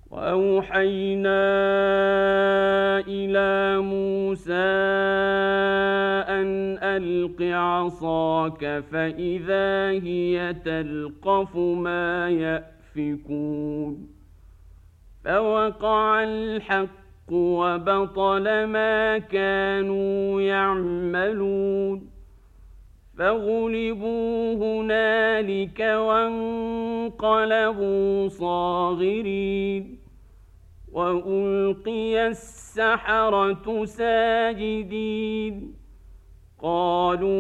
وأوحينا إلى موسى أن ألق عصاك فإذا هي تلقف ما يأفكون فوقع الحق وبطل ما كانوا يعملون فغلبوا هنالك وانقلبوا صاغرين وألقي السحرة ساجدين قالوا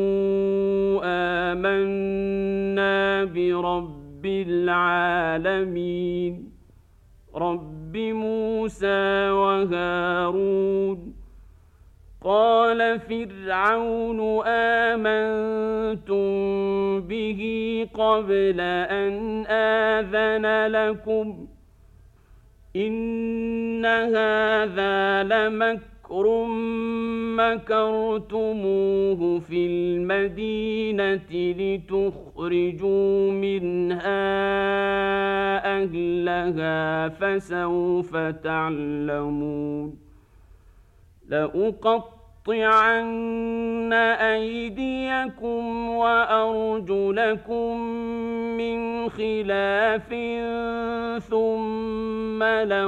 آمنا برب العالمين رب موسى وهارون قال فرعون آمنتم به قبل أن آذن لكم إن هذا لمكر مكرتموه في المدينة لتخرجوا منها أهلها فسوف تعلمون لأقطعن أيديكم وأرجلكم من خلاف ثم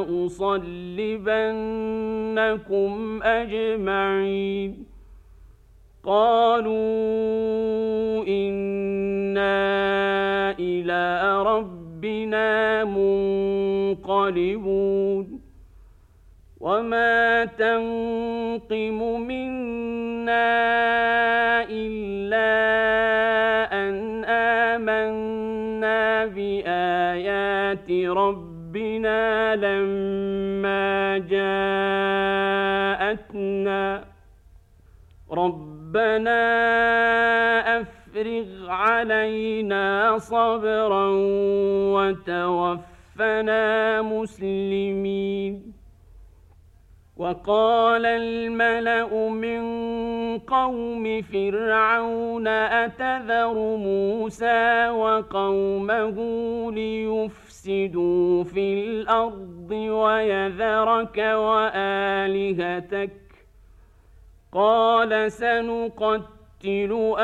لأصلبنكم أجمعين قالوا إنا إلى ربنا منقلبون وما تنقم منا إلا أن آمنا بآيات ربنا لما جاءتنا ربنا أفرغ علينا صبرا وتوفنا مسلمين وقال الملأ من قوم فرعون أتذر موسى وقومه ليفسدوا في الأرض ويذرك وآلهتك قال سنقتل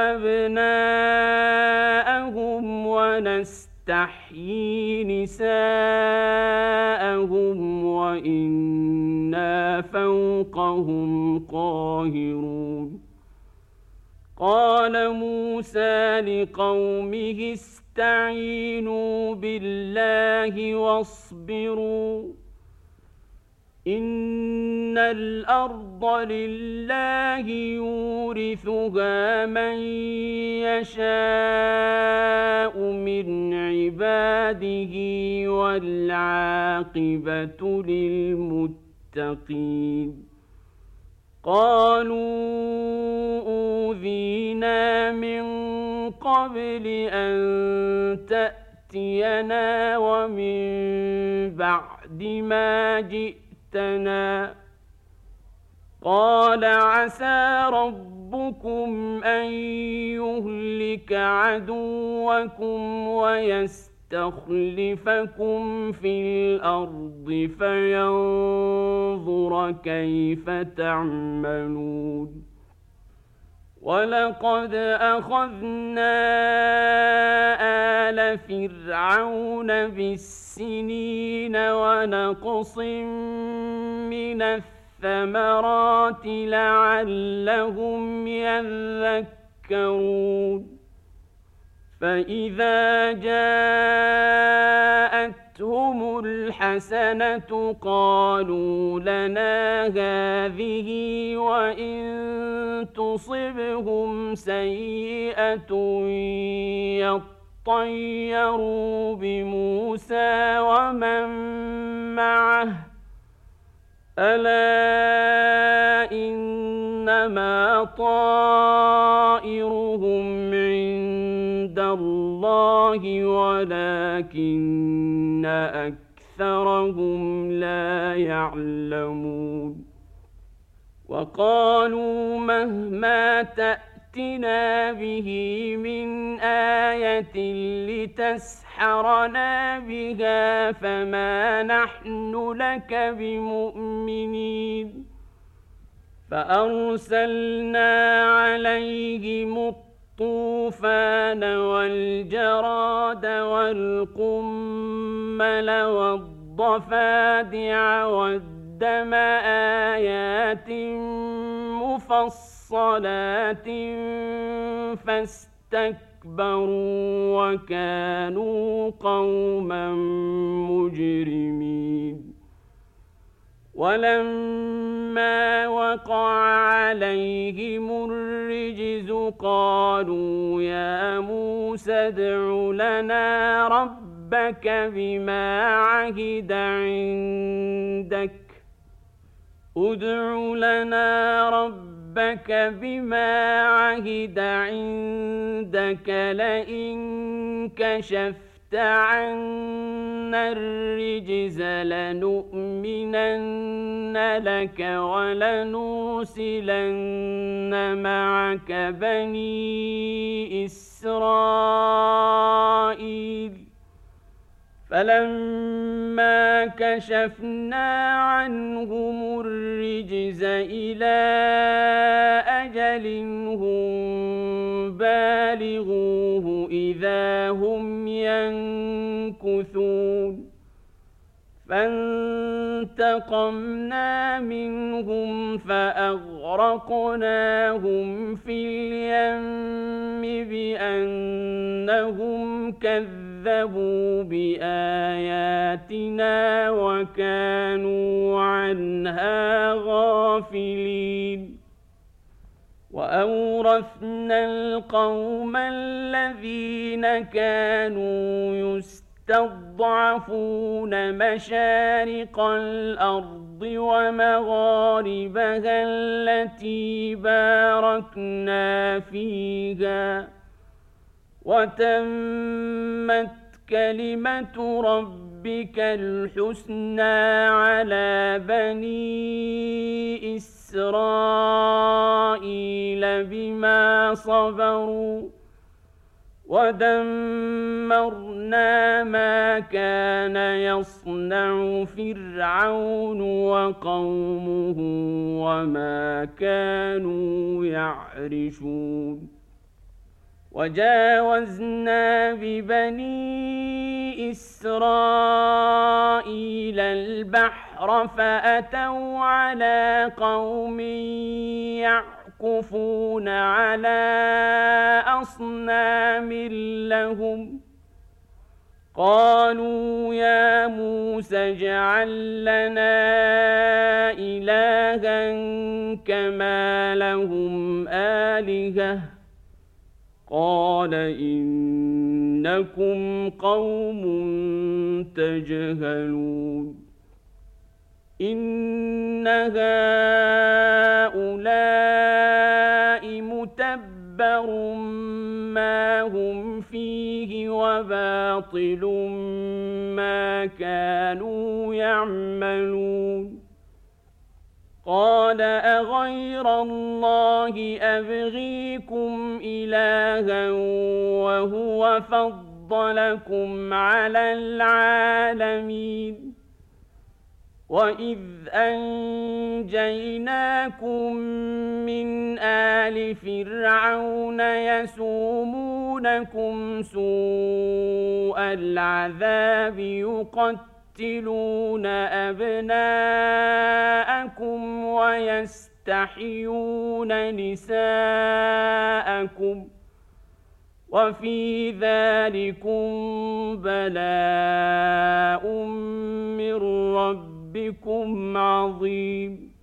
أبناءهم ونستحيي نساءهم وإنا فوقهم قاهرون قال موسى لقومه استعينوا بالله واصبروا إن الأرض لله يورثها من يشاء من عباده والعاقبة للمتقين قالوا أوذينا من قبل أن تأتينا ومن بعد ما جئتنا قال عسى ربكم أن يهلك عدوكم ويستخلفكم في الأرض فينظر كيف تعملون ولقد أخذنا آل فرعون بالسنين ونقص من الثمرات لعلهم يذكرون فإذا جاءتهم الحسنة قالوا لنا هذه وإن تصبهم سيئة يطيروا بموسى ومن معه ألا إنما طائرهم عند الله ولكن أكثرهم لا يعلمون وقالوا مهما تأتي فأتنا به من آية لتسحرنا بها فما نحن لك بمؤمنين فأرسلنا عليهم الطوفان والجراد والقمل والضفادع والدم آيات مفصلات فاستكبروا وكانوا قوما مجرمين ولما وقع عليهم الرجز قالوا يا موسى ادع لنا ربك بما عهد عندك لئن كشفت عنا الرجز لنؤمنن لك ولنرسلن معك بني إسرائيل فلما كشفنا عنهم الرجز إلى أجل هم بالغوه إذا هم ينكثون فانتقمنا منهم فأغرقناهم في اليم بأنهم كذبوا بآياتنا وكانوا عنها غافلين وأورثنا القوم الذين كانوا يستضعفون مشارق الأرض ومغاربها التي باركنا فيها وتمت كلمة ربك الحسنى على بني إسرائيل بما صبروا ودمرنا ما كان يصنع فرعون وقومه وما كانوا يعرشون وجاوزنا ببني إسرائيل البحر فأتوا على قوم يعكفون على أصنام لهم قالوا يا موسى اجعل لنا إلها كما لهم آلهة قال إنكم قوم تجهلون إن هؤلاء متبر ما هم فيه وباطل ما كانوا يعملون قال أغير الله أبغيكم إلها وهو فضلكم على العالمين وإذ أنجيناكم من آل فرعون يسومونكم سوء العذاب يقتلون أبناءكم ويستحيون نساءكم وفي ذلكم بلاء من ربكم عظيم